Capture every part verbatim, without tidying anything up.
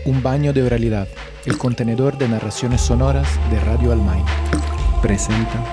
Un baño de oralidad, el contenedor de narraciones sonoras de Radio Almain. Presenta.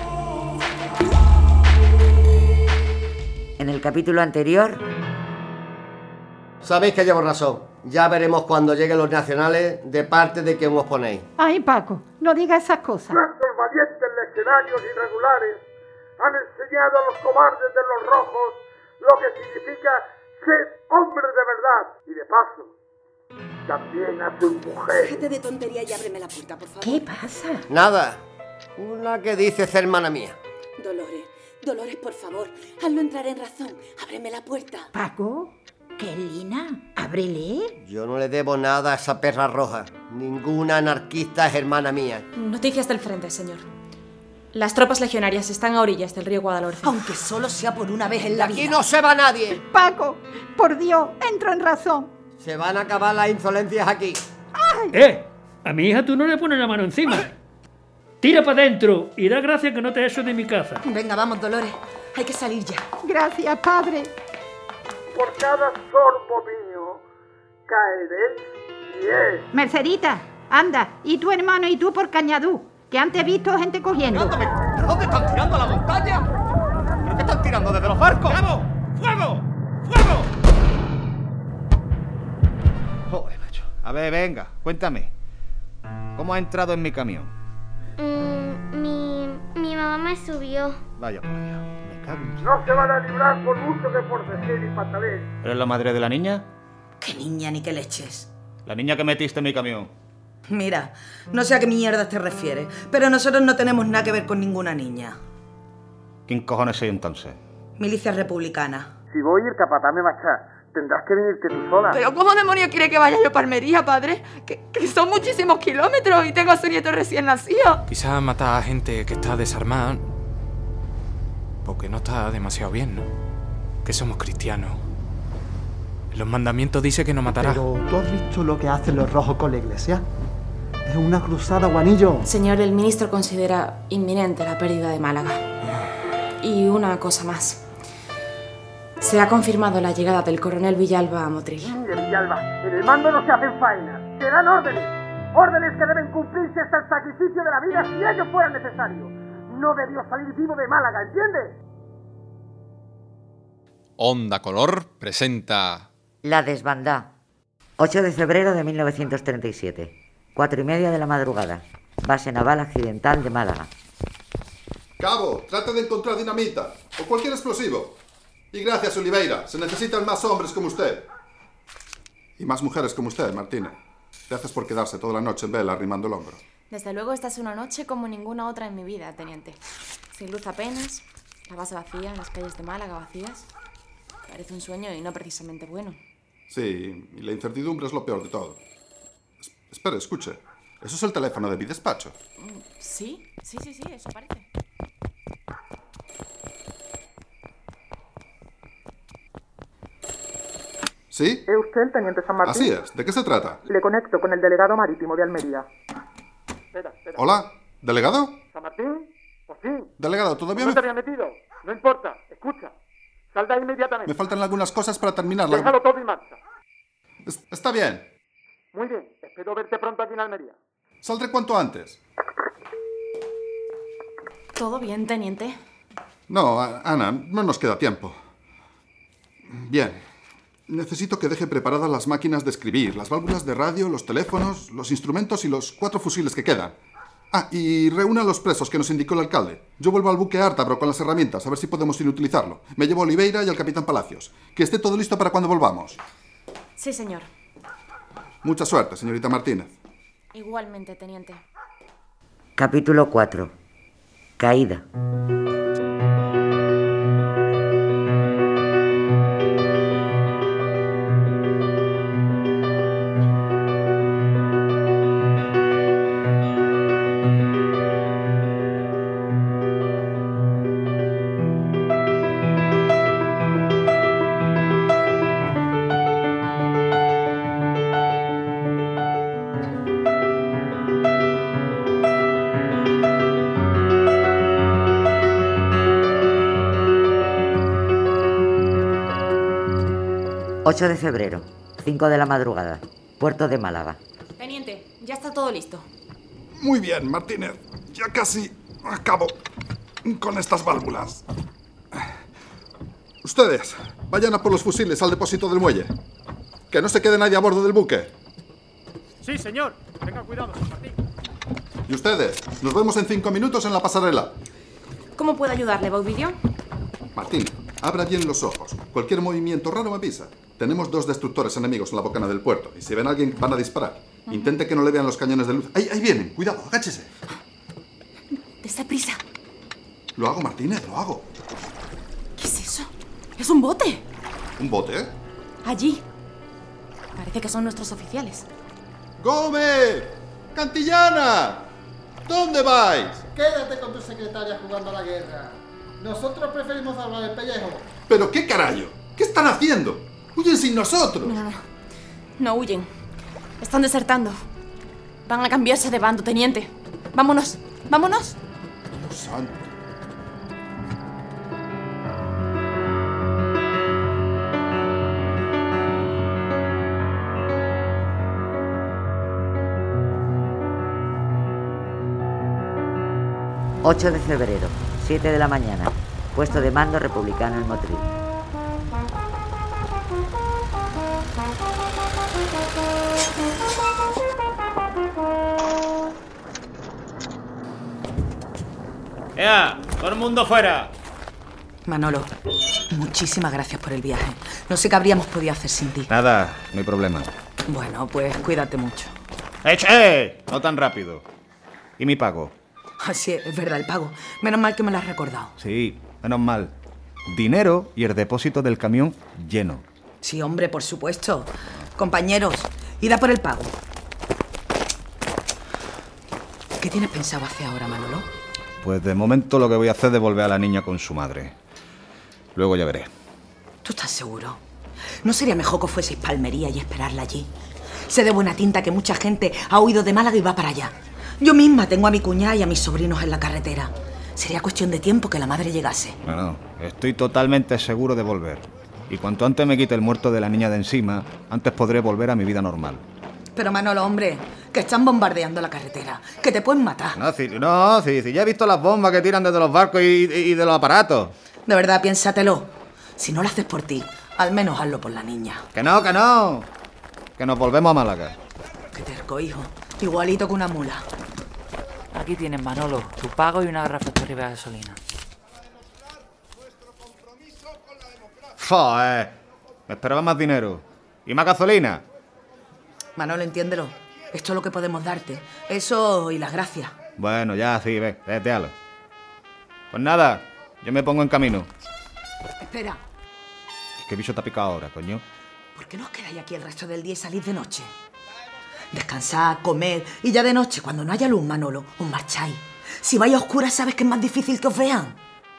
En el capítulo anterior... Sabéis que llevo razón. Ya veremos cuando lleguen los nacionales de parte de quien os ponéis. Ay, Paco, no digas esas cosas. Nuestros valientes legionarios irregulares han enseñado a los cobardes de los rojos lo que significa ser hombre de verdad. Y de paso, también a su mujer. Déjate de tontería y ábreme la puerta, por favor. ¿Qué pasa? Nada. Una que dice ser hermana mía. Dolores, Dolores, por favor, hazlo entrar en razón. Ábreme la puerta. Paco, ¿qué, Lina? Ábrele. Yo no le debo nada a esa perra roja. Ninguna anarquista es hermana mía. Noticias del frente, señor. Las tropas legionarias están a orillas del río Guadalhorce. Aunque solo sea por una vez en la vida. Aquí no se va nadie. Paco, por Dios, entra en razón. Se van a acabar las insolencias aquí. ¡Ay! ¡Eh! A mi hija tú no le pones la mano encima. Tira para adentro y da gracias que no te echo de mi casa. Venga, vamos, Dolores. Hay que salir ya. Gracias, padre. Por cada sorbo mío caeréis diez. Mercedita, anda, y tu hermano y tú por Cañadú, que antes he visto gente cogiendo. ¿Pero dónde están tirando a la montaña? ¿Pero qué están tirando desde los barcos? ¡Bravo! ¡Fuego! ¡Fuego! Joder, macho. A ver, venga, cuéntame. ¿Cómo has entrado en mi camión? Mm, mi, mi mamá me subió. Vaya por Dios, me cago en... No se van a librar por mucho que por decir y patalén. ¿Eres la madre de la niña? Qué niña ni qué leches. La niña que metiste en mi camión. Mira, no sé a qué mierda te refieres, pero nosotros no tenemos nada que ver con ninguna niña. ¿Quién cojones soy entonces? Milicia republicana. Si voy, el capataz me va a echar. Tendrás que venirte tú sola. ¿Pero cómo demonios quiere que vaya yo para Almería, padre? Que, que son muchísimos kilómetros y tengo a su nieto recién nacido. Quizás matar a gente que está desarmada porque no está demasiado bien, ¿no? Que somos cristianos. En los mandamientos dice que no matará. Pero ¿tú has visto lo que hacen los rojos con la iglesia? Es una cruzada, guanillo. Señor, el ministro considera inminente la pérdida de Málaga. Y una cosa más. Se ha confirmado la llegada del coronel Villalba a Motril. Mire, Villalba, en el mando no se hacen faenas. Se dan órdenes. Órdenes que deben cumplirse hasta el sacrificio de la vida si ello fuera necesario. No debió salir vivo de Málaga, ¿entiendes? Onda Color presenta... La desbandá. ocho de febrero de mil novecientos treinta y siete. Cuatro y media de la madrugada. Base naval accidental de Málaga. Cabo, trata de encontrar dinamita o cualquier explosivo. Y gracias, Oliveira. Se necesitan más hombres como usted. Y más mujeres como usted, Martina. Gracias por quedarse toda la noche en vela arrimando el hombro. Desde luego esta es una noche como ninguna otra en mi vida, teniente. Sin luz apenas, la base vacía, las calles de Málaga vacías. Parece un sueño y no precisamente bueno. Sí, y la incertidumbre es lo peor de todo. Es- espere, escuche. Eso es el teléfono de mi despacho. Sí, sí, sí, sí, eso parece. ¿Sí? ¿Es usted el teniente San Martín? Así es. ¿De qué se trata? Le conecto con el delegado marítimo de Almería. Espera, espera. Hola, ¿delegado? ¿San Martín? Por fin. Delegado, todavía ¿No me, te había metido? No importa. Escucha. Sal de ahí inmediatamente. me faltan algunas cosas para terminar la... Déjalo todo y marcha. Es- está bien. Muy bien. Espero verte pronto aquí en Almería. Saldré cuanto antes. ¿Todo bien, teniente? No, a- Ana, no nos queda tiempo. Bien. Necesito que deje preparadas las máquinas de escribir, las válvulas de radio, los teléfonos, los instrumentos y los cuatro fusiles que quedan. Ah, y reúna a los presos que nos indicó el alcalde. Yo vuelvo al buque Ártabro con las herramientas, a ver si podemos inutilizarlo. Me llevo a Oliveira y al capitán Palacios. Que esté todo listo para cuando volvamos. Sí, señor. Mucha suerte, señorita Martínez. Igualmente, teniente. Capítulo cuatro. Caída. ocho de febrero, cinco de la madrugada, puerto de Málaga. está todo listo. Muy bien, Martínez. Ya casi acabo con estas válvulas. Ustedes, vayan a por los fusiles al depósito del muelle. Que no se quede nadie a bordo del buque. Sí, señor. Tenga cuidado, San Martín. Y ustedes, nos vemos en cinco minutos en la pasarela. ¿Cómo puedo ayudarle, Bauvidio? Martín, abra bien los ojos. Cualquier movimiento raro me avisa. Tenemos dos destructores enemigos en la bocana del puerto. Y si ven a alguien, van a disparar. Intente que no le vean los cañones de luz. ¡Ahí, ahí vienen! ¡Cuidado! ¡Agáchese! Dese prisa. Lo hago, Martínez, lo hago. ¿Qué es eso? ¡Es un bote! ¿Un bote? Allí. Parece que son nuestros oficiales. ¡Gómez! ¡Cantillana! ¿Dónde vais? Quédate con tu secretaria jugando a la guerra. Nosotros preferimos hablar el pellejo. ¿Pero qué carajo? ¿Qué están haciendo? ¡Huyen sin nosotros! No, no, no. No huyen. Están desertando. Van a cambiarse de bando, teniente. Vámonos. Vámonos. Dios santo. ocho de febrero, siete de la mañana. Puesto de mando republicano en Motril. ¡Ea! ¡Todo el mundo fuera! Manolo, muchísimas gracias por el viaje. No sé qué habríamos podido hacer sin ti. Nada, no hay problema. Bueno, pues cuídate mucho. ¡Eh, eh! No tan rápido. ¿Y mi pago? Ah, sí, es verdad, el pago. Menos mal que me lo has recordado. Sí, menos mal. Dinero y el depósito del camión lleno. Sí, hombre, por supuesto. Compañeros, id a por el pago. ¿Qué tienes pensado hacer ahora, Manolo? Pues de momento lo que voy a hacer es devolver a la niña con su madre. Luego ya veré. ¿Tú estás seguro? ¿No sería mejor que fueseis pa' Almería y esperarla allí? Sé de buena tinta que mucha gente ha huido de Málaga y va para allá. Yo misma tengo a mi cuñada y a mis sobrinos en la carretera. Sería cuestión de tiempo que la madre llegase. Bueno, estoy totalmente seguro de volver. Y cuanto antes me quite el muerto de la niña de encima, antes podré volver a mi vida normal. Pero Manolo, hombre, que están bombardeando la carretera, que te pueden matar. No, sí, no, sí, sí, ya he visto las bombas que tiran desde los barcos y, y de los aparatos. De verdad, piénsatelo. Si no lo haces por ti, al menos hazlo por la niña. Que no, que no. Que nos volvemos a Málaga. Qué terco, hijo. Igualito que una mula. Aquí tienes, Manolo, tu pago y una garrafa de gasolina. ¡Joder! Me esperaba más dinero. ¿Y más gasolina? Manolo, entiéndelo. Esto es lo que podemos darte. Eso y las gracias. Bueno, ya, sí, ve, déjalo. Pues nada, yo me pongo en camino. Espera. ¿Qué bicho te ha picado ahora, coño? ¿Por qué no os quedáis aquí el resto del día y salís de noche? Descansad, comed, y ya de noche, cuando no haya luz, Manolo, os marcháis. Si vais a oscuras, sabes que es más difícil que os vean.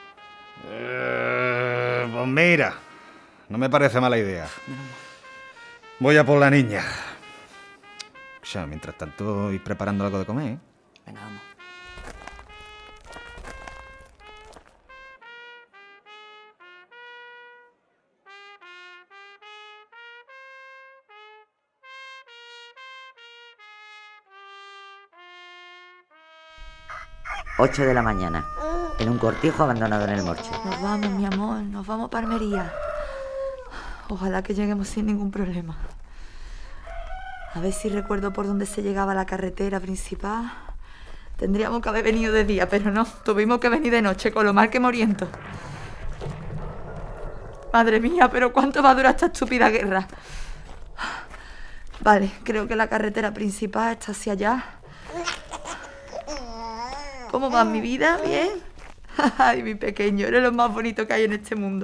Eh, pues mira, no me parece mala idea. Voy a por la niña. O sea, mientras tanto, ir preparando algo de comer, ¿eh? Venga, vamos. ocho de la mañana. En un cortijo abandonado en el Morche. Nos vamos, mi amor, nos vamos para Almería. Ojalá que lleguemos sin ningún problema. A ver si recuerdo por dónde se llegaba a la carretera principal. Tendríamos que haber venido de día, pero no. Tuvimos que venir de noche, con lo mal que me oriento. Madre mía, pero ¿cuánto va a durar esta estúpida guerra? Vale, creo que la carretera principal está hacia allá. ¿Cómo va mi vida? ¿Bien? Ay, mi pequeño, eres lo más bonito que hay en este mundo.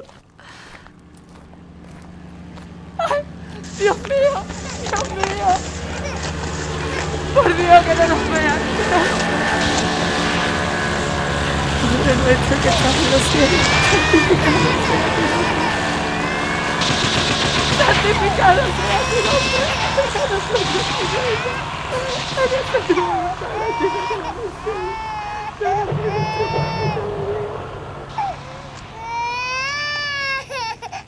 Ay, Dios mío, Dios mío. Por Dios, que no nos vean. Padre nuestro que estás en los cielos, santificado sea tu nombre. Santificado sea tu nombre.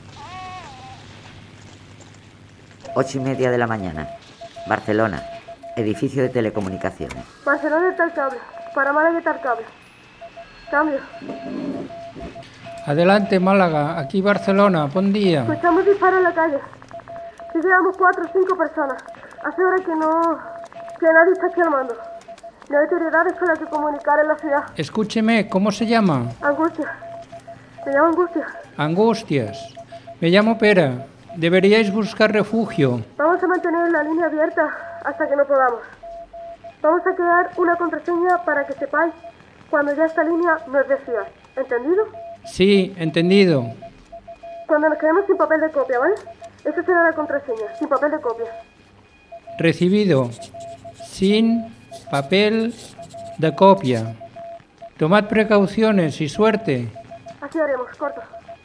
Ocho y media de la mañana. Barcelona. edificio de telecomunicaciones. Barcelona y Talcable. Para Málaga y Talcable. Cambio. Adelante, Málaga. Aquí Barcelona. Buen día. Escuchamos disparos en la calle. Si llevamos cuatro o cinco personas. Hace horas que no... que nadie está aquí al mando. No hay autoridades con las que comunicar en la ciudad. Escúcheme, ¿cómo se llama? Angustia. Me llamo Angustia. Angustias. Me llamo Pera. Deberíais buscar refugio. Vamos a mantener la línea abierta hasta que no podamos. Vamos a crear una contraseña para que sepáis cuando ya esta línea no es de ciudad. ¿Entendido? Sí, entendido. Cuando nos quedemos sin papel de copia, ¿vale? Esa será la contraseña, sin papel de copia. Recibido. Sin papel de copia. Tomad precauciones y suerte. Así haremos, corto.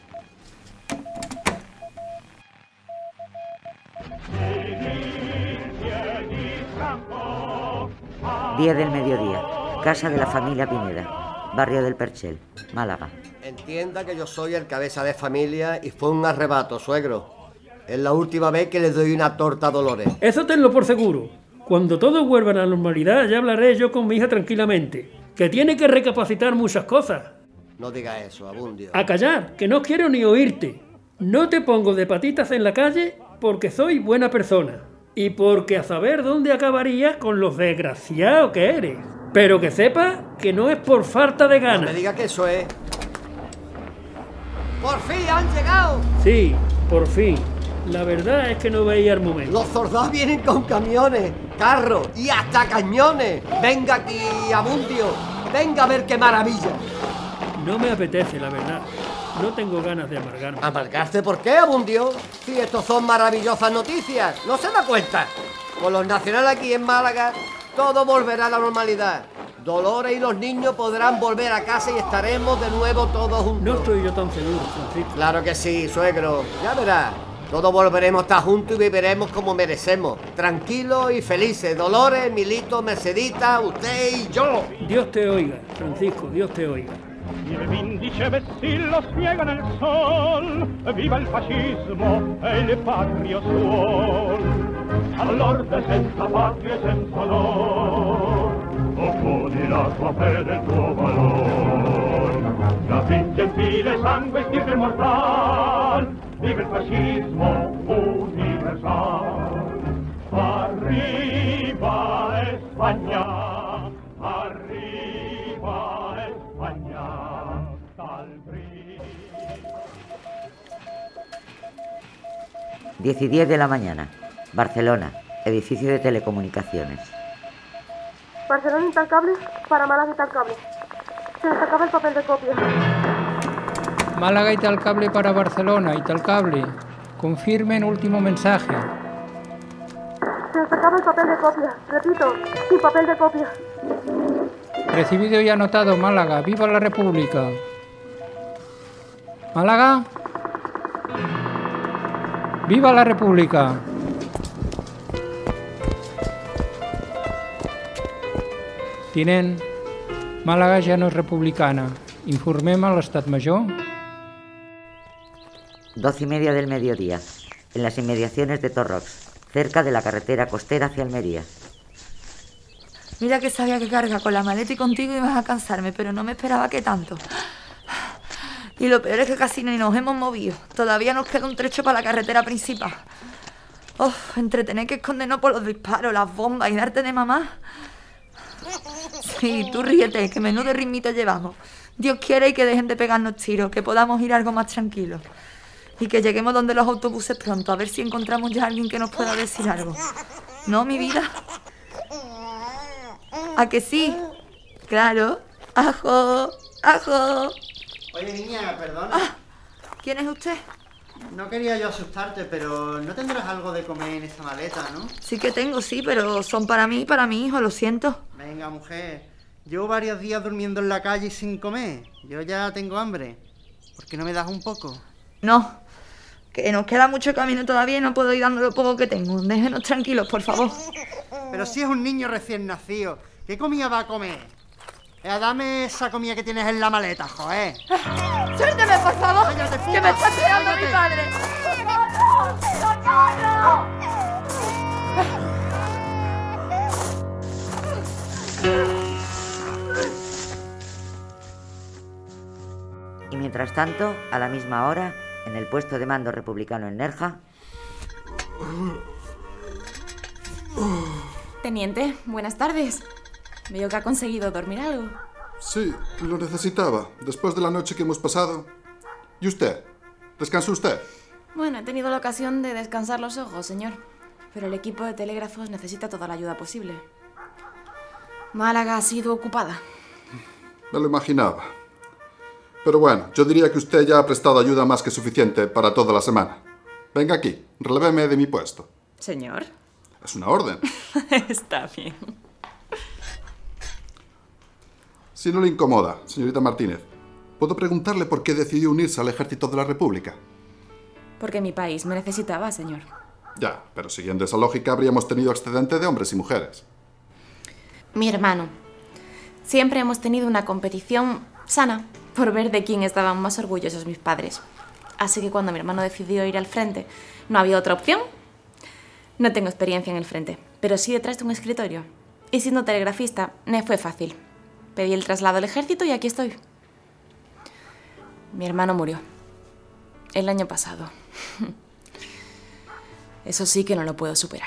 diez del mediodía. Casa de la familia Pineda. Barrio del Perchel, Málaga. Entienda que yo soy el cabeza de familia y fue un arrebato, suegro. Es la última vez que les doy una torta a Dolores. Eso tenlo por seguro. Cuando todo vuelva a la normalidad, ya hablaré yo con mi hija tranquilamente. Que tiene que recapacitar muchas cosas. No diga eso, Abundio. A callar, que no quiero ni oírte. No te pongo de patitas en la calle porque soy buena persona. Y porque a saber dónde acabaría con los desgraciados que eres. Pero que sepa que no es por falta de ganas. No me diga que eso es. ¡Por fin han llegado! Sí, por fin. La verdad es que no veía el momento. Los soldados vienen con camiones, carros y hasta cañones. Venga aquí, Abundio. Venga a ver qué maravilla. No me apetece, la verdad. No tengo ganas de amargarme. ¿Amargarse por qué, Abundio? Si estos son maravillosas noticias. ¿No se da cuenta? Con los nacionales aquí en Málaga, todo volverá a la normalidad. Dolores y los niños podrán volver a casa y estaremos de nuevo todos juntos. No estoy yo tan seguro, Francisco. Claro que sí, suegro. Ya verás. Todos volveremos a estar juntos y viviremos como merecemos. Tranquilos y felices. Dolores, Milito, Mercedita, usted y yo. Dios te oiga, Francisco, Dios te oiga. Y el índice vestidos ciega en el sol, viva el fascismo, el patrio sol. Allor de senza patria e senza onor, opponi la tua fede e il tuo valor. La fin gentile sangue stirpe mortal, viva el fascismo universal. Arriba España, arriba España, tal diez y diez de la mañana. Barcelona, edificio de telecomunicaciones. Barcelona y Talcable, para Málaga y Talcable. Se les acaba el papel de copia. Málaga y Talcable para Barcelona y Talcable. Confirmen último mensaje. Se les acaba el papel de copia. Repito, sin papel de copia. Recibido y anotado, Málaga. ¡Viva la República! ¿Málaga? ¡Viva la República! Tinent, Málaga ja no es republicana. Informem a l'Estat Major. Doce y media del mediodía, en las inmediaciones de Torrox, cerca de la carretera costera hacia Almería. Mira que sabía que carga con la maleta y contigo ibas a cansarme, pero no me esperaba que tanto. Y lo peor es que casi ni nos hemos movido. Todavía nos queda un trecho para la carretera principal. Uf, entre tener que escondernos por los disparos, las bombas y darte de mamá. Sí, tú ríete, que menudo ritmito llevamos. Dios quiere y que dejen de pegarnos tiros, que podamos ir algo más tranquilos. Y que lleguemos donde los autobuses pronto, a ver si encontramos ya a alguien que nos pueda decir algo. ¿No, mi vida? ¿A que sí? Claro. ¡Ajo! ¡Ajo! Oye, niña, perdona. Ah, ¿quién es usted? No quería yo asustarte, pero ¿no tendrás algo de comer en esta maleta, no? Sí que tengo, sí, pero son para mí y para mi hijo, lo siento. Venga, mujer. Llevo varios días durmiendo en la calle sin comer. Yo ya tengo hambre. ¿Por qué no me das un poco? No, que nos queda mucho camino todavía y no puedo ir dando lo poco que tengo. Déjenos tranquilos, por favor. Pero si es un niño recién nacido, ¿qué comida va a comer? Eh, dame esa comida que tienes en la maleta, joder. ¡Suélteme, por favor! ¡Cállate, ¡Que me está esperando mi padre! ¡No, no! ¡No, no! Mientras tanto, a la misma hora, en el puesto de mando republicano en Nerja... Teniente, buenas tardes. Veo que ha conseguido dormir algo. Sí, lo necesitaba, después de la noche que hemos pasado. ¿Y usted? ¿Descansó usted? Bueno, he tenido la ocasión de descansar los ojos, señor. Pero el equipo de telégrafos necesita toda la ayuda posible. Málaga ha sido ocupada. Me lo imaginaba. Pero bueno, yo diría que usted ya ha prestado ayuda más que suficiente para toda la semana. Venga aquí, reléveme de mi puesto. Señor. Es una orden. Está bien. Si no le incomoda, señorita Martínez, ¿puedo preguntarle por qué decidió unirse al ejército de la República? Porque mi país me necesitaba, señor. Ya, pero siguiendo esa lógica habríamos tenido excedente de hombres y mujeres. Mi hermano. Siempre hemos tenido una competición sana por ver de quién estaban más orgullosos mis padres. Así que cuando mi hermano decidió ir al frente, no había otra opción. No tengo experiencia en el frente, pero sí detrás de un escritorio. Y siendo telegrafista, me fue fácil. Pedí el traslado al ejército y aquí estoy. Mi hermano murió. El año pasado. Eso sí que no lo puedo superar.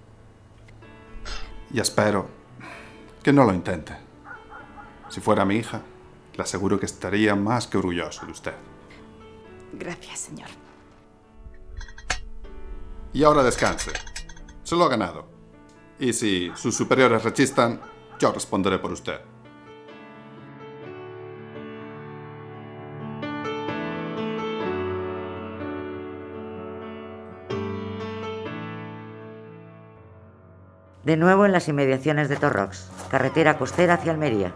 Y espero que no lo intente. Si fuera mi hija, le aseguro que estaría más que orgulloso de usted. Gracias, señor. Y ahora descanse. Se lo ha ganado. Y si sus superiores rechistan, yo responderé por usted. De nuevo en las inmediaciones de Torrox, carretera costera hacia Almería.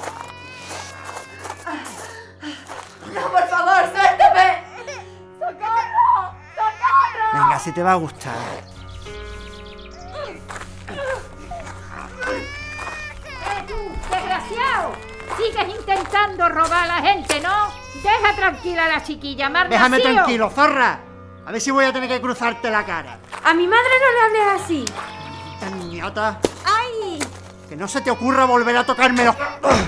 ¡No, por favor, suéltame! ¡Socorro! ¡Socorro! Venga, si te va a gustar. ¡Eh, tú, desgraciado! Sigues intentando robar a la gente, ¿no? Deja tranquila a la chiquilla, Mar Déjame Nacio. tranquilo, zorra. A ver si voy a tener que cruzarte la cara. A mi madre no le hables así. Esta niñata. ¡Ay! Que no se te ocurra volver a tocarme los...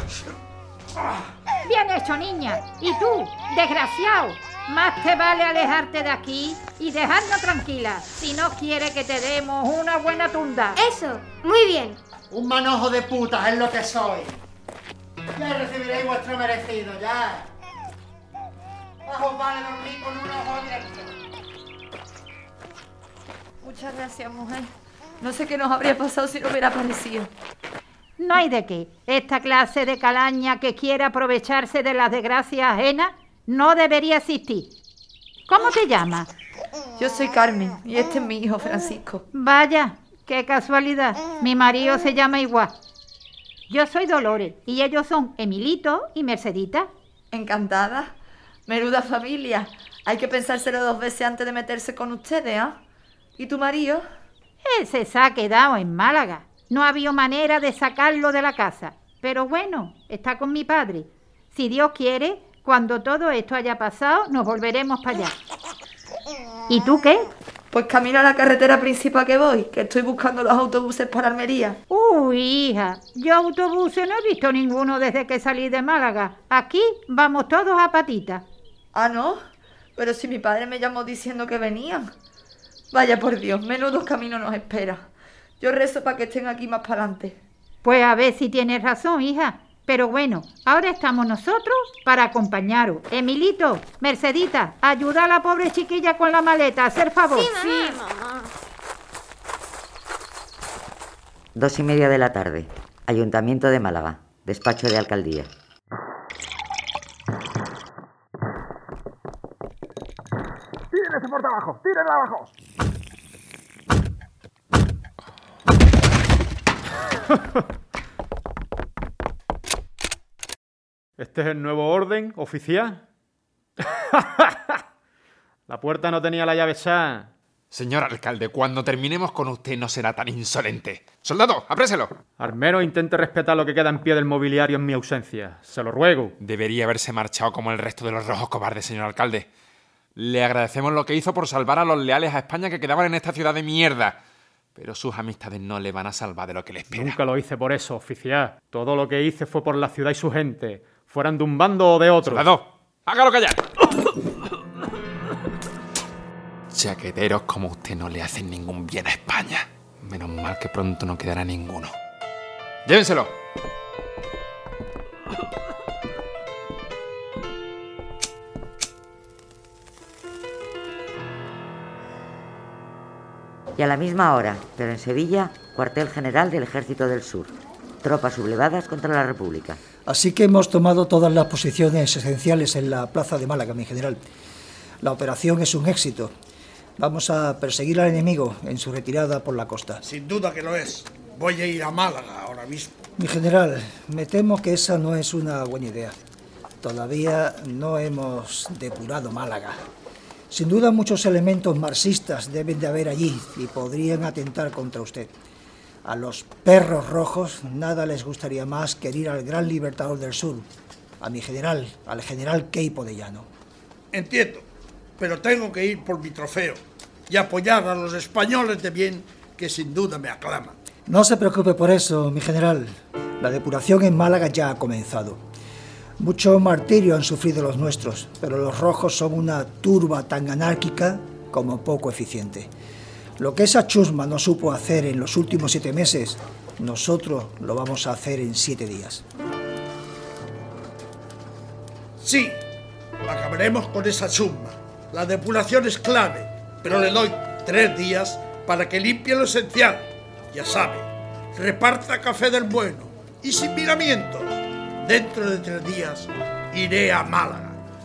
Bien hecho, niña. Y tú, desgraciado, más te vale alejarte de aquí y dejarnos tranquila, si no quiere que te demos una buena tunda. Eso, muy bien. Un manojo de putas es lo que soy. Ya recibiréis vuestro merecido, ya. Más os vale dormir con un ojo abierto. Muchas gracias, mujer. No sé qué nos habría pasado si no hubiera aparecido. No hay de qué. Esta clase de calaña que quiere aprovecharse de las desgracias ajenas no debería existir. ¿Cómo te llamas? Yo soy Carmen y este es mi hijo Francisco. Vaya, qué casualidad. Mi marido se llama igual. Yo soy Dolores y ellos son Emilito y Mercedita. Encantada. Menuda familia. Hay que pensárselo dos veces antes de meterse con ustedes, ¿ah? ¿eh? ¿Y tu marido? Ese se ha quedado en Málaga. No ha habido manera de sacarlo de la casa. Pero bueno, está con mi padre. Si Dios quiere, cuando todo esto haya pasado, nos volveremos para allá. ¿Y tú qué? Pues camino a la carretera principal que voy, que estoy buscando los autobuses para Almería. Uy, hija, yo autobuses no he visto ninguno desde que salí de Málaga. Aquí vamos todos a patitas. ¿Ah, no? Pero si mi padre me llamó diciendo que venían. Vaya por Dios, menudo camino nos espera. Yo rezo para que estén aquí más para adelante. Pues a ver si tienes razón, hija. Pero bueno, ahora estamos nosotros para acompañaros. Emilito, Mercedita, ayuda a la pobre chiquilla con la maleta, hacer favor. Sí, mamá. Dos y media de la tarde. Ayuntamiento de Málaga. Despacho de alcaldía. ¡Tiren ese puerta abajo! ¡Tírenla abajo! ¿Este es el nuevo orden oficial? La puerta no tenía la llave esa. Señor alcalde, cuando terminemos con usted no será tan insolente. ¡Soldado, apréselo! Al menos intente respetar lo que queda en pie del mobiliario en mi ausencia. Se lo ruego. Debería haberse marchado como el resto de los rojos cobardes, señor alcalde. Le agradecemos lo que hizo por salvar a los leales a España que quedaban en esta ciudad de mierda. Pero sus amistades no le van a salvar de lo que le espera. Nunca lo hice por eso, oficial. Todo lo que hice fue por la ciudad y su gente, fueran de un bando o de otro. Soldado, ¡Hágalo callar! Chaqueteros como usted no le hacen ningún bien a España. Menos mal que pronto no quedará ninguno. ¡Llévenselo! Y a la misma hora, pero en Sevilla, cuartel general del Ejército del Sur. Tropas sublevadas contra la República. Así que hemos tomado todas las posiciones esenciales en la plaza de Málaga, mi general. La operación es un éxito. Vamos a perseguir al enemigo en su retirada por la costa. Sin duda que lo es. Voy a ir a Málaga ahora mismo. Mi general, me temo que esa no es una buena idea. Todavía no hemos depurado Málaga. Sin duda muchos elementos marxistas deben de haber allí y podrían atentar contra usted. A los perros rojos nada les gustaría más que herir al gran libertador del sur, a mi general, al general Queipo de Llano. Entiendo, pero tengo que ir por mi trofeo y apoyar a los españoles de bien que sin duda me aclaman. No se preocupe por eso, mi general. La depuración en Málaga ya ha comenzado. Mucho martirio han sufrido los nuestros, pero los rojos son una turba tan anárquica como poco eficiente. Lo que esa chusma no supo hacer en los últimos siete meses, nosotros lo vamos a hacer en siete días. Sí, acabaremos con esa chusma. La depuración es clave, pero le doy tres días para que limpie lo esencial. Ya sabe, reparta café del bueno y sin miramientos. Dentro de tres días iré a Málaga.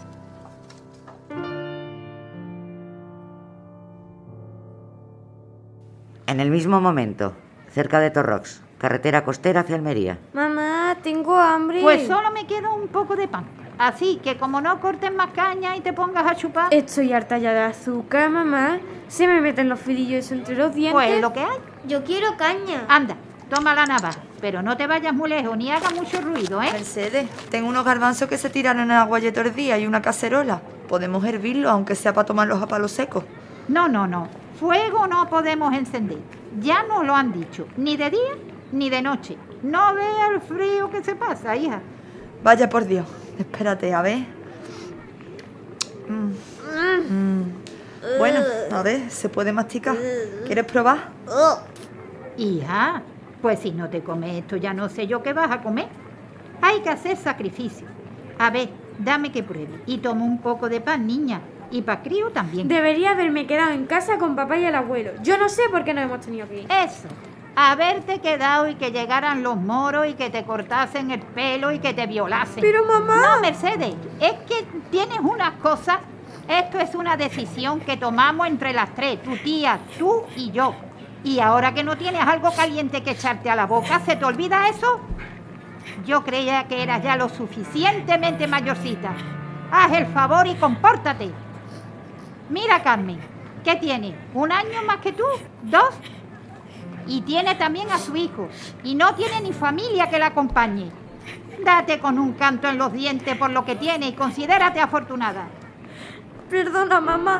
En el mismo momento, cerca de Torrox, carretera costera hacia Almería. Mamá, tengo hambre. Pues solo me queda un poco de pan. Así que como no cortes más caña y te pongas a chupar... Estoy harta ya de azúcar, mamá. Se me meten los filillos entre los dientes. Pues lo que hay. Yo quiero caña. Anda, toma la navaja, pero no te vayas muy lejos ni haga mucho ruido, ¿eh? Mercedes, tengo unos garbanzos que se tiraron en agua ayer todo el día y una cacerola. Podemos hervirlos, aunque sea para tomarlos a palo seco. No, no, no. Fuego no podemos encender. Ya nos lo han dicho. Ni de día ni de noche. No vea el frío que se pasa, hija. Vaya por Dios. Espérate, a ver. Mm. Mm. Bueno, a ver, ¿se puede masticar? ¿Quieres probar? Hija, pues si no te comes esto, ya no sé yo qué vas a comer. Hay que hacer sacrificio. A ver, dame que pruebe. Y toma un poco de pan, niña. Y para crío también. Debería haberme quedado en casa con papá y el abuelo. Yo no sé por qué no hemos tenido que ir. Eso. Haberte quedado y que llegaran los moros y que te cortasen el pelo y que te violasen. Pero mamá... No, Mercedes, es que tienes unas cosas... Esto es una decisión que tomamos entre las tres, tu tía, tú y yo. Y ahora que no tienes algo caliente que echarte a la boca, ¿se te olvida eso? Yo creía que eras ya lo suficientemente mayorcita. Haz el favor y compórtate. Mira, Carmen, ¿qué tiene? ¿Un año más que tú? ¿Dos? Y tiene también a su hijo. Y no tiene ni familia que la acompañe. Date con un canto en los dientes por lo que tiene y considérate afortunada. Perdona, mamá.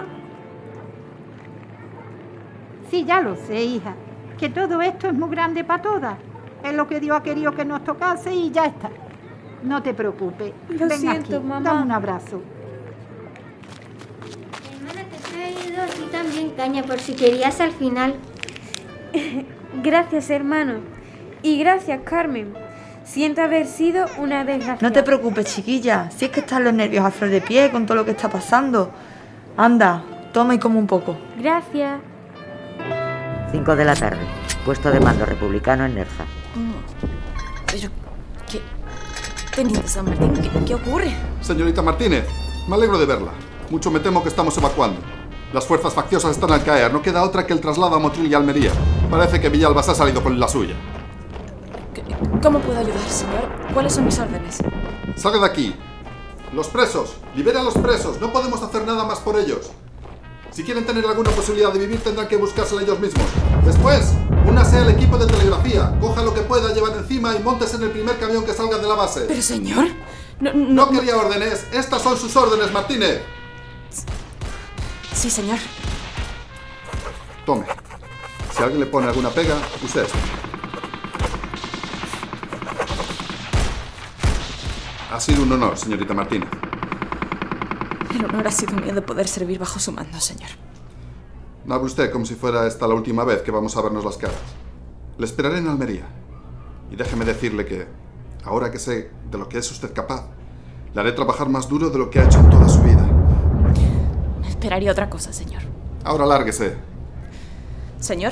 Sí, ya lo sé, hija. Que todo esto es muy grande para todas. Es lo que Dios ha querido que nos tocase y ya está. No te preocupes. Lo Ven siento, aquí, mamá. dame un abrazo. Hermana, te he traído a ti también caña por si querías al final. Gracias, hermano. Y gracias, Carmen. Siento haber sido una desgracia. No te preocupes, chiquilla. Si es que están los nervios a flor de pie con todo lo que está pasando. Anda, toma y come un poco. Gracias. Cinco de la tarde. Puesto de mando republicano en Nerja. Pero, ¿qué? Teniente San Martín, ¿qué, ¿qué ocurre? Señorita Martínez, me alegro de verla. Mucho me temo que estamos evacuando. Las fuerzas facciosas están al caer. No queda otra que el traslado a Motril y Almería. Parece que Villalbas ha salido con la suya. ¿Cómo puedo ayudar, señor? ¿Cuáles son mis órdenes? Salga de aquí. Los presos. Libera a los presos. No podemos hacer nada más por ellos. Si quieren tener alguna posibilidad de vivir, tendrán que buscársela ellos mismos. Después, únase al equipo de telegrafía. Coja lo que pueda llevar encima y móntese en el primer camión que salga de la base. Pero, señor... No, no, no quería órdenes. Estas son sus órdenes, Martínez. Sí, señor. Tome. Si alguien le pone alguna pega, use esto. Ha sido un honor, señorita Martínez. El honor ha sido mío de poder servir bajo su mando, señor. No hable usted como si fuera esta la última vez que vamos a vernos las caras. Le esperaré en Almería. Y déjeme decirle que, ahora que sé de lo que es usted capaz, le haré trabajar más duro de lo que ha hecho en toda su vida. Esperaría otra cosa, señor. Ahora lárguese. Señor.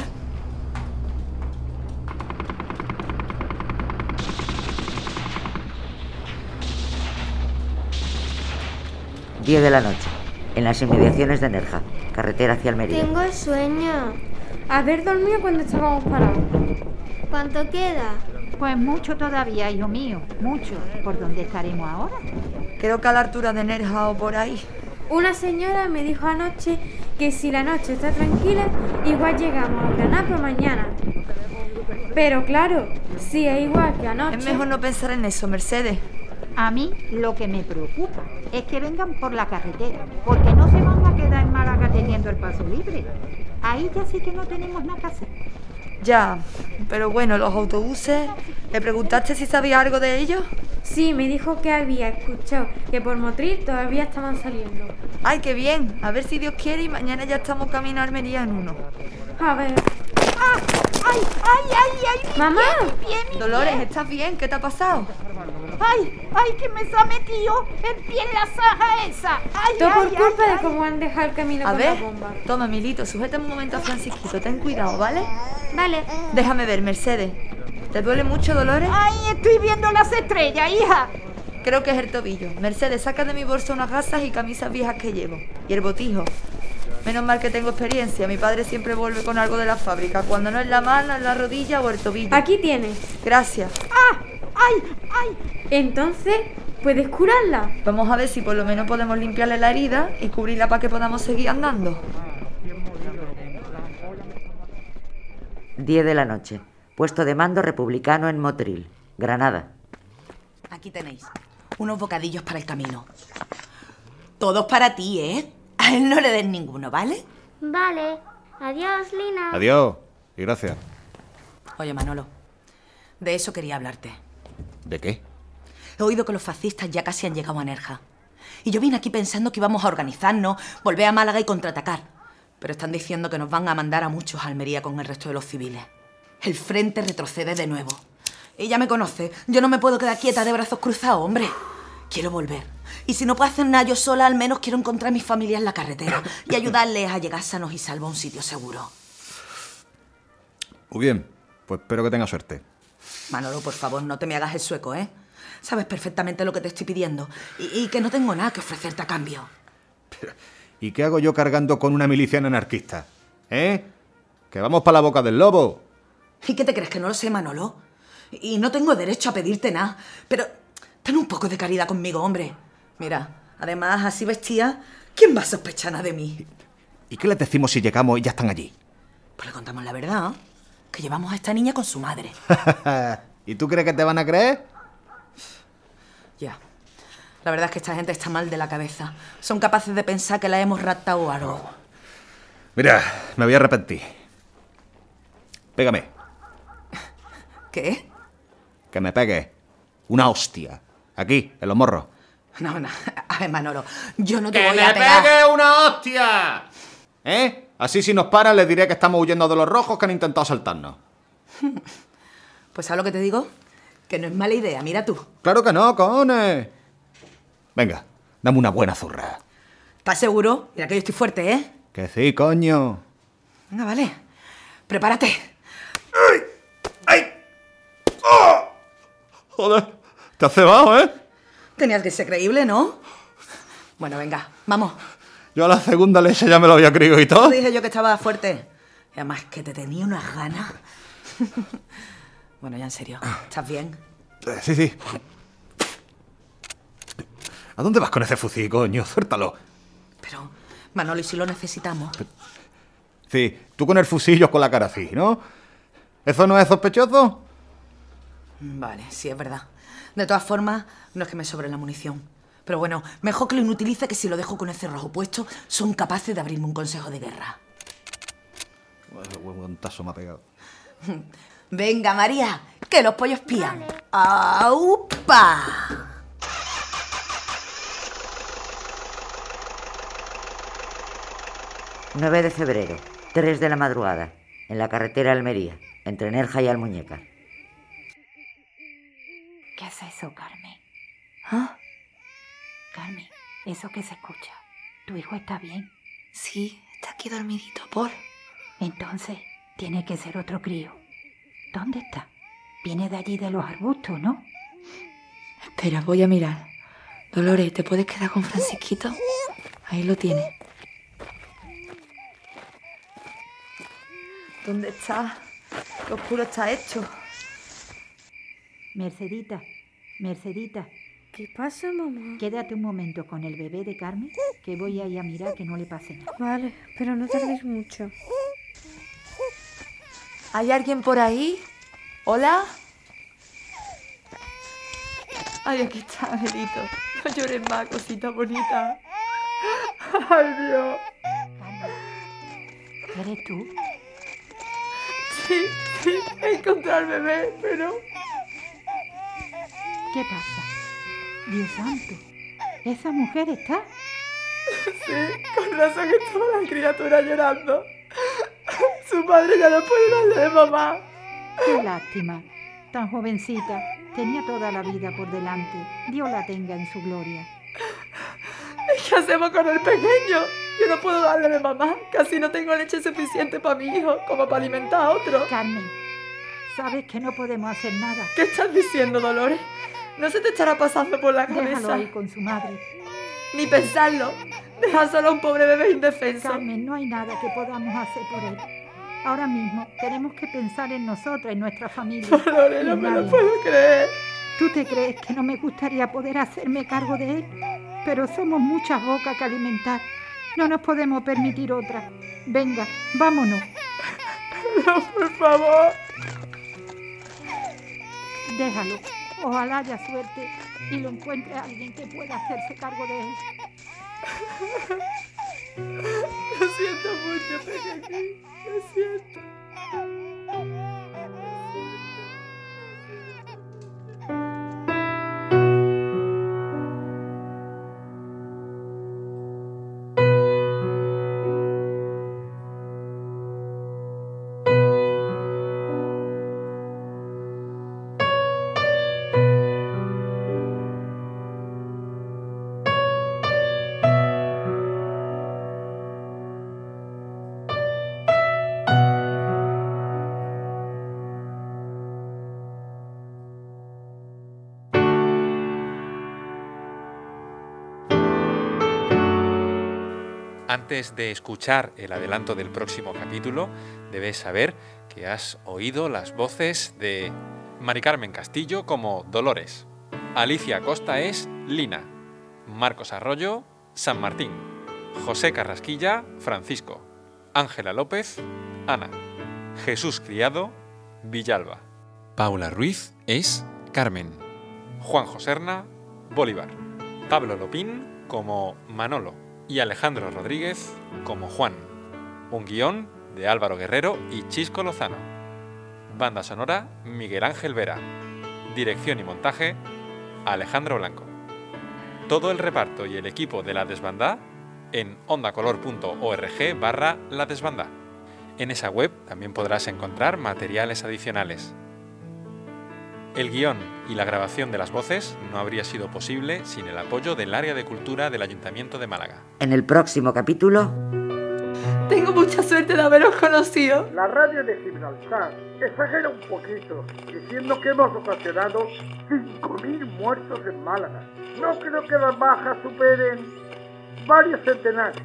diez de la noche, en las inmediaciones de Nerja, carretera hacia Almería. Tengo sueño. Haber dormido cuando estábamos parados. ¿Cuánto queda? Pues mucho todavía, hijo mío, mucho. ¿Por dónde estaremos ahora? Creo que a la altura de Nerja o por ahí. Una señora me dijo anoche que si la noche está tranquila, igual llegamos a Granada por mañana. Pero claro, si es igual que anoche... Es mejor no pensar en eso, Mercedes. A mí lo que me preocupa es que vengan por la carretera, porque no se van a quedar en Málaga teniendo el paso libre. Ahí ya sí que no tenemos nada que hacer. Ya, pero bueno, los autobuses... ¿Le preguntaste si sabía algo de ellos? Sí, me dijo que había escuchado que por Motril todavía estaban saliendo. ¡Ay, qué bien! A ver si Dios quiere y mañana ya estamos camino a Almería en uno. A ver... ¡Ah! ¡Ay, ay, ay, ay! ¡Mamá! Mi pie, mi Dolores, pie. ¿estás bien? ¿Qué te ha pasado? ¡Ay, ay, que me se ha metido el pie en la saja esa! ¡Ay, Todo ay, por culpa ay, de ay. cómo han dejado el camino A con ver, la bomba. toma, Milito, sujeta un momento a Francisquito. Ten cuidado, ¿vale? Vale. Déjame ver, Mercedes. ¿Te duele mucho, Dolores? ¡Ay, estoy viendo las estrellas, hija! Creo que es el tobillo. Mercedes, saca de mi bolsa unas gasas y camisas viejas que llevo. Y el botijo. Menos mal que tengo experiencia. Mi padre siempre vuelve con algo de la fábrica. Cuando no es la mano, es la rodilla o el tobillo. Aquí tienes. Gracias. ¡Ah! ¡Ay, ay! Entonces, ¿puedes curarla? Vamos a ver si por lo menos podemos limpiarle la herida y cubrirla para que podamos seguir andando. diez de la noche, puesto de mando republicano en Motril, Granada. Aquí tenéis unos bocadillos para el camino. Todos para ti, ¿eh? A él no le des ninguno, ¿vale? Vale. Adiós, Lina. Adiós y gracias. Oye, Manolo, de eso quería hablarte. ¿De qué? He oído que los fascistas ya casi han llegado a Nerja. Y yo vine aquí pensando que íbamos a organizarnos, volver a Málaga y contraatacar. Pero están diciendo que nos van a mandar a muchos a Almería con el resto de los civiles. El frente retrocede de nuevo. Y ya me conoce, yo no me puedo quedar quieta de brazos cruzados, hombre. Quiero volver. Y si no puedo hacer nada yo sola, al menos quiero encontrar a mis familias en la carretera y ayudarles a llegar sanos y salvos a un sitio seguro. Muy bien, pues espero que tenga suerte. Manolo, por favor, no te me hagas el sueco, ¿eh? Sabes perfectamente lo que te estoy pidiendo y, y que no tengo nada que ofrecerte a cambio. ¿Y qué hago yo cargando con una miliciana anarquista? ¿Eh? Que vamos para la boca del lobo. ¿Y qué te crees, que no lo sé, Manolo? Y no tengo derecho a pedirte nada, pero ten un poco de caridad conmigo, hombre. Mira, además, así vestida, ¿quién va a sospechar nada de mí? ¿Y qué les decimos si llegamos y ya están allí? Pues le contamos la verdad, que llevamos a esta niña con su madre. ¿Y tú crees que te van a creer? Ya. La verdad es que esta gente está mal de la cabeza. Son capaces de pensar que la hemos raptado o algo. Mira, me voy a arrepentir. Pégame. ¿Qué? Que me pegue. Una hostia. Aquí, en los morros. No, no. A ver, Manolo, yo no te ¡Que voy me a pegar. pegue una hostia! ¿Eh? Así si nos paran les diré que estamos huyendo de los rojos que han intentado asaltarnos. Pues ¿sabes lo que te digo? Que no es mala idea, mira tú. ¡Claro que no, cojones! Venga, dame una buena zurra. ¿Estás seguro? Mira que yo estoy fuerte, ¿eh? Que sí, coño. Venga, vale. Prepárate. ¡Ay! ¡Ay! ¡Oh! Joder, te has cebado, ¿eh? Tenías que ser creíble, ¿no? Bueno, venga, vamos. Yo a la segunda leche ya me lo había creído y todo. Te dije yo que estaba fuerte. Y además que te tenía unas ganas. Bueno, ya en serio, ¿estás bien? Eh, Sí, sí. ¿A dónde vas con ese fusil, coño? Suéltalo. Pero, Manolo, ¿y si lo necesitamos? Sí, tú con el fusil, yo con la cara así, ¿no? ¿Eso no es sospechoso? Vale, sí, es verdad. De todas formas, no es que me sobre la munición. Pero bueno, mejor que lo inutilice que si lo dejo con el cerrojo puesto, son capaces de abrirme un consejo de guerra. Un tazo me ha pegado. Venga, María, que los pollos pían. ¡Aupa! nueve de febrero, tres de la madrugada, en la carretera Almería, entre Nerja y Almuñécar. ¿Qué es eso, Carmen? ¿Ah? Carmen, eso que se escucha. ¿Tu hijo está bien? Sí, está aquí dormidito, Paul. Entonces, tiene que ser otro crío. ¿Dónde está? Viene de allí de los arbustos, ¿no? Espera, voy a mirar. Dolores, ¿te puedes quedar con Francisquito? Ahí lo tienes. ¿Dónde está? Qué oscuro está esto. Mercedita, Mercedita. ¿Qué pasa, mamá? Quédate un momento con el bebé de Carmen, que voy a ir a mirar que no le pase nada. Vale, pero no tardéis mucho. ¿Hay alguien por ahí? ¿Hola? Ay, aquí está, Angelito. No llores más, cosita bonita. Ay, Dios. ¿Eres tú? Sí, sí, he encontrado al bebé, pero... ¿Qué pasa? Dios santo, ¿esa mujer está? Sí, con razón estaba la criatura llorando. Su padre ya no puede darle de mamá. Qué lástima, tan jovencita. Tenía toda la vida por delante. Dios la tenga en su gloria. ¿Qué hacemos con el pequeño? Yo no puedo darle de mamá. Casi no tengo leche suficiente para mi hijo, como para alimentar a otro. Carmen, sabes que no podemos hacer nada. ¿Qué estás diciendo, Dolores? ¿No se te estará pasando por la cabeza? Déjalo ahí con su madre. Ni pensarlo. Deja solo a un pobre bebé indefenso. Carmen, no hay nada que podamos hacer por él. Ahora mismo tenemos que pensar en nosotras, en nuestra familia. Dolores, no me lo puedo creer. ¿Tú te crees que no me gustaría poder hacerme cargo de él? Pero somos muchas bocas que alimentar. No nos podemos permitir otra. Venga, vámonos. No, por favor. Déjalo. Ojalá haya suerte y lo encuentre alguien que pueda hacerse cargo de él. Lo siento mucho, pequeñín. Lo siento. Antes de escuchar el adelanto del próximo capítulo, debes saber que has oído las voces de Mari Carmen Castillo como Dolores, Alicia Costa es Lina, Marcos Arroyo, San Martín, José Carrasquilla, Francisco, Ángela López, Ana, Jesús Criado, Villalba, Paula Ruiz es Carmen, Juanjo Serna, Bolívar, Pablo Lopín como Manolo y Alejandro Rodríguez como Juan. Un guión de Álvaro Guerrero y Chisco Lozano. Banda sonora Miguel Ángel Vera. Dirección y montaje Alejandro Blanco. Todo el reparto y el equipo de La Desbandá en ondacolor.org barra La Desbandá. En esa web también podrás encontrar materiales adicionales. El guión y la grabación de las voces no habría sido posible sin el apoyo del Área de Cultura del Ayuntamiento de Málaga. En el próximo capítulo... Tengo mucha suerte de haberos conocido. La radio de Gibraltar exagera un poquito, diciendo que hemos ocasionado cinco mil muertos en Málaga. No creo que las bajas superen varios centenares.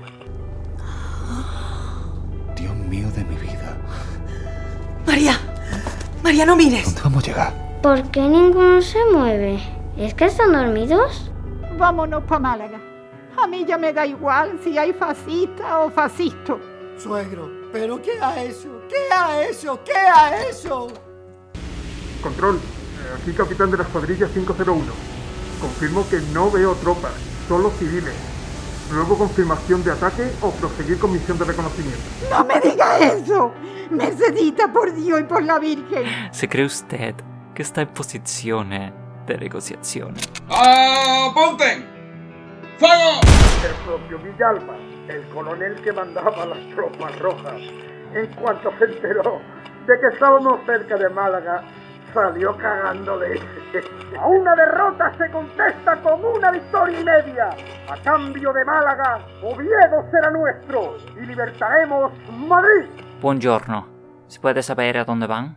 Dios mío de mi vida. María, María, no mires. ¿Dónde vamos a llegar? ¿Por qué ninguno se mueve? ¿Es que están dormidos? Vámonos para Málaga. A mí ya me da igual si hay fascista o fascisto. Suegro, ¿pero qué ha hecho? ¿Qué ha hecho? ¿Qué ha hecho? Control, eh, aquí capitán de la escuadrilla cinco cero uno. Confirmo que no veo tropas, solo civiles. Luego confirmación de ataque o proseguir con misión de reconocimiento. ¡No me diga eso! Mercedita, por Dios y por la Virgen. ¿Se cree usted que está en posición de negociación? ¡Apunten! ¡Fuego! El propio Villalba, El coronel que mandaba las tropas rojas, en cuanto se enteró de que estábamos cerca de Málaga, salió cagando leche. A una derrota se contesta con una victoria y media. A cambio de Málaga, Oviedo será nuestro y libertaremos Madrid. Buongiorno. ¿Se puede saber a dónde van?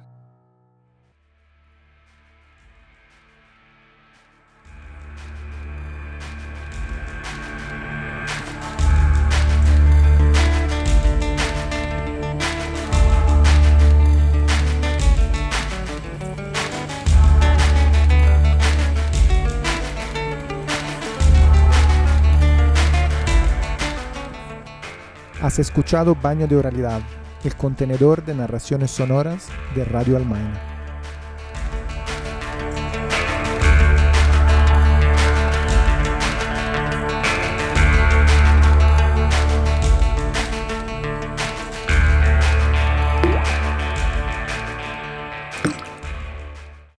Has escuchado Baño de Oralidad, el contenedor de narraciones sonoras de Radio Almaina.